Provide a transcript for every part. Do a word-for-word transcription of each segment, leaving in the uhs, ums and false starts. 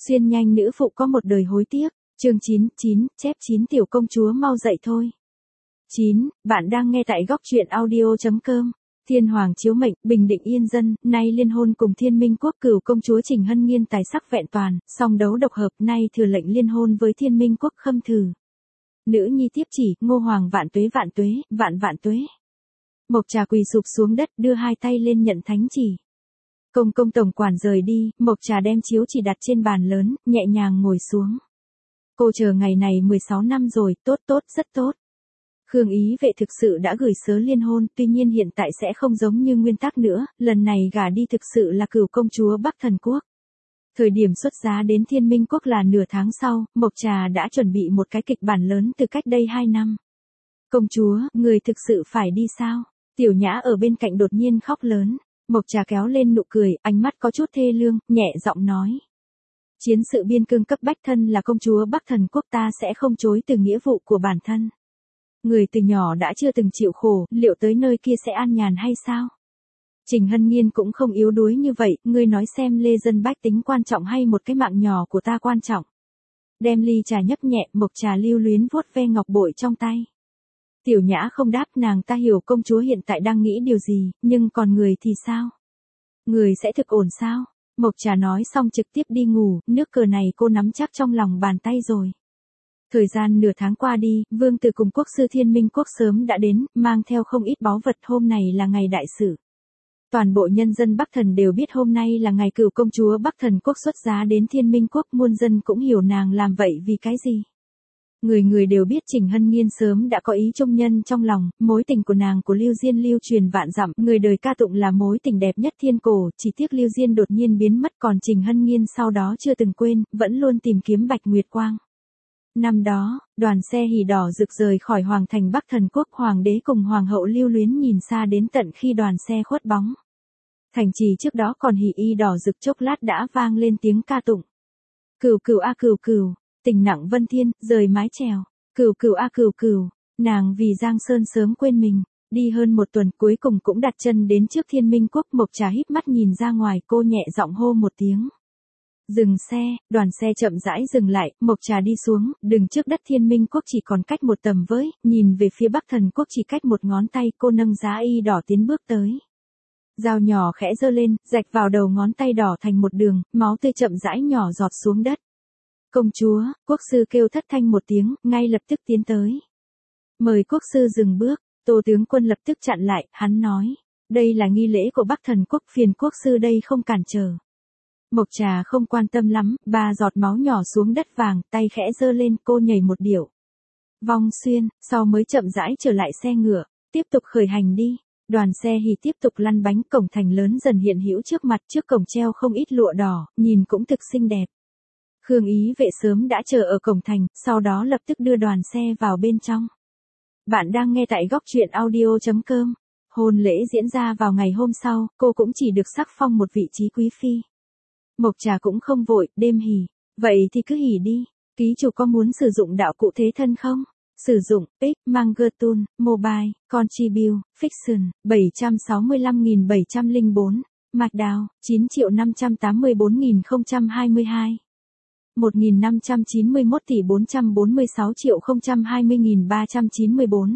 Xuyên nhanh nữ phụ có một đời hối tiếc, chương chín, chín, chép chín tiểu công chúa mau dậy thôi. chín, bạn đang nghe tại góc truyện audio chấm com. Thiên hoàng chiếu mệnh, bình định yên dân, nay liên hôn cùng Thiên Minh Quốc cửu công chúa Trình Hân Nghiên tài sắc vẹn toàn, song đấu độc hợp, nay thừa lệnh liên hôn với Thiên Minh Quốc Khâm Thử. Nữ nhi tiếp chỉ, Ngô Hoàng vạn tuế vạn tuế, vạn vạn tuế. Mộc Trà quỳ sụp xuống đất, đưa hai tay lên nhận thánh chỉ. Công công tổng quản rời đi, Mộc Trà đem chiếu chỉ đặt trên bàn lớn, nhẹ nhàng ngồi xuống. Cô chờ ngày này mười sáu năm rồi, tốt tốt, rất tốt. Khương Ý Vệ thực sự đã gửi sớ liên hôn, tuy nhiên hiện tại sẽ không giống như nguyên tắc nữa, lần này gả đi thực sự là cửu công chúa Bắc Thần Quốc. Thời điểm xuất giá đến Thiên Minh Quốc là nửa tháng sau, Mộc Trà đã chuẩn bị một cái kịch bản lớn từ cách đây hai năm. Công chúa, người thực sự phải đi sao? Tiểu Nhã ở bên cạnh đột nhiên khóc lớn. Mộc Trà kéo lên nụ cười, ánh mắt có chút thê lương, nhẹ giọng nói. Chiến sự biên cương cấp bách, thân là công chúa Bắc Thần Quốc ta sẽ không chối từ nghĩa vụ của bản thân. Người từ nhỏ đã chưa từng chịu khổ, liệu tới nơi kia sẽ an nhàn hay sao? Trình Hân Nghiên cũng không yếu đuối như vậy, ngươi nói xem lê dân bách tính quan trọng hay một cái mạng nhỏ của ta quan trọng. Đem ly trà nhấp nhẹ, Mộc Trà lưu luyến vuốt ve ngọc bội trong tay. Tiểu Nhã không đáp, nàng ta hiểu công chúa hiện tại đang nghĩ điều gì, nhưng còn người thì sao? Người sẽ thực ổn sao? Mộc Trà nói xong trực tiếp đi ngủ, nước cờ này cô nắm chắc trong lòng bàn tay rồi. Thời gian nửa tháng qua đi, vương tử cùng quốc sư Thiên Minh Quốc sớm đã đến, mang theo không ít báu vật, hôm này là ngày đại sự. Toàn bộ nhân dân Bắc Thần đều biết hôm nay là ngày cửu công chúa Bắc Thần Quốc xuất giá đến Thiên Minh Quốc, muôn dân cũng hiểu nàng làm vậy vì cái gì. Người người đều biết Trình Hân Nghiên sớm đã có ý trung nhân trong lòng, mối tình của nàng của Lưu Diên lưu truyền vạn dặm, người đời ca tụng là mối tình đẹp nhất thiên cổ, chỉ tiếc Lưu Diên đột nhiên biến mất, còn Trình Hân Nghiên sau đó chưa từng quên, vẫn luôn tìm kiếm Bạch Nguyệt Quang. Năm đó, đoàn xe hỉ đỏ rực rời khỏi hoàng thành Bắc Thần Quốc, hoàng đế cùng hoàng hậu lưu luyến nhìn xa đến tận khi đoàn xe khuất bóng. Thành trì trước đó còn hỉ y đỏ rực, chốc lát đã vang lên tiếng ca tụng. Cửu cửu a cửu cửu, tình nặng vân thiên, rời mái chèo. Cửu cửu a cửu cửu, nàng vì Giang Sơn sớm quên mình. Đi hơn một tuần cuối cùng cũng đặt chân đến trước Thiên Minh Quốc. Mộc Trà híp mắt nhìn ra ngoài, cô nhẹ giọng hô một tiếng. Dừng xe, đoàn xe chậm rãi dừng lại, Mộc Trà đi xuống, đứng trước đất Thiên Minh Quốc chỉ còn cách một tầm với, nhìn về phía Bắc Thần Quốc chỉ cách một ngón tay, cô nâng giá y đỏ tiến bước tới. Dao nhỏ khẽ giơ lên, rạch vào đầu ngón tay đỏ thành một đường, máu tươi chậm rãi nhỏ giọt xuống đất. Công chúa, quốc sư kêu thất thanh một tiếng, ngay lập tức tiến tới. Mời quốc sư dừng bước, Tô tướng quân lập tức chặn lại, hắn nói. Đây là nghi lễ của Bắc Thần Quốc, phiền quốc sư đây không cản trở. Mộc Trà không quan tâm lắm, ba giọt máu nhỏ xuống đất vàng, tay khẽ giơ lên, cô nhảy một điệu. Vong xuyên, sau mới chậm rãi trở lại xe ngựa, tiếp tục khởi hành đi. Đoàn xe hỉ tiếp tục lăn bánh, cổng thành lớn dần hiện hữu trước mặt, trước cổng treo không ít lụa đỏ, nhìn cũng thực xinh đẹp. Khương Ý Vệ sớm đã chờ ở cổng thành, sau đó lập tức đưa đoàn xe vào bên trong. Bạn đang nghe tại góc truyện audio chấm com. Hôn lễ diễn ra vào ngày hôm sau, cô cũng chỉ được sắc phong một vị trí quý phi. Mộc Trà cũng không vội, đêm hỉ. Vậy thì cứ hỉ đi. Ký chủ có muốn sử dụng đạo cụ thế thân không? Sử dụng, X, Mangertool, Mobile, Contribute, Fiction, bảy trăm sáu mươi lăm nghìn bảy trăm lẻ bốn. Mạch đào, chín triệu năm trăm tám mươi bốn nghìn không trăm hai mươi hai. một nghìn năm trăm chín mươi mốt tỷ bốn trăm bốn mươi sáu triệu không trăm hai mươi nghìn ba trăm chín mươi bốn.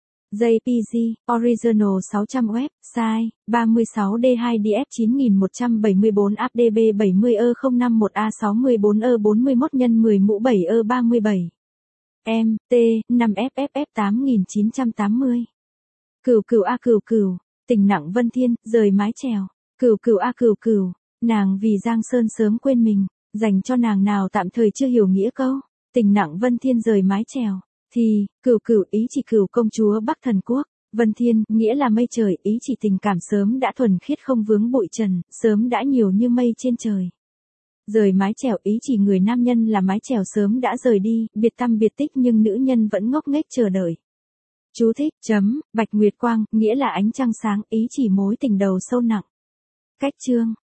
jê pê giê, Original sáu trăm web, size, ba mươi sáu D hai D F chín nghìn một trăm bảy mươi bốn áp D B bảy mươi E không năm một A sáu mươi bốn E bốn mươi mốt nhân mười mũ bảy E ba mươi bảy. M, T, năm F F F tám nghìn chín trăm tám mươi. Cửu cửu a cửu cửu, tình nặng vân thiên, rời mái chèo. Cửu cửu a cửu cửu, nàng vì Giang Sơn sớm quên mình, dành cho nàng nào tạm thời chưa hiểu nghĩa câu. Tình nặng vân thiên rời mái chèo. Thì, cửu cửu ý chỉ cửu công chúa Bắc Thần Quốc, vân thiên, nghĩa là mây trời, ý chỉ tình cảm sớm đã thuần khiết không vướng bụi trần, sớm đã nhiều như mây trên trời. Rời mái chèo ý chỉ người nam nhân là mái chèo sớm đã rời đi, biệt tăm biệt tích nhưng nữ nhân vẫn ngốc nghếch chờ đợi. Chú thích, chấm, Bạch Nguyệt Quang, nghĩa là ánh trăng sáng, ý chỉ mối tình đầu sâu nặng. Cách chương.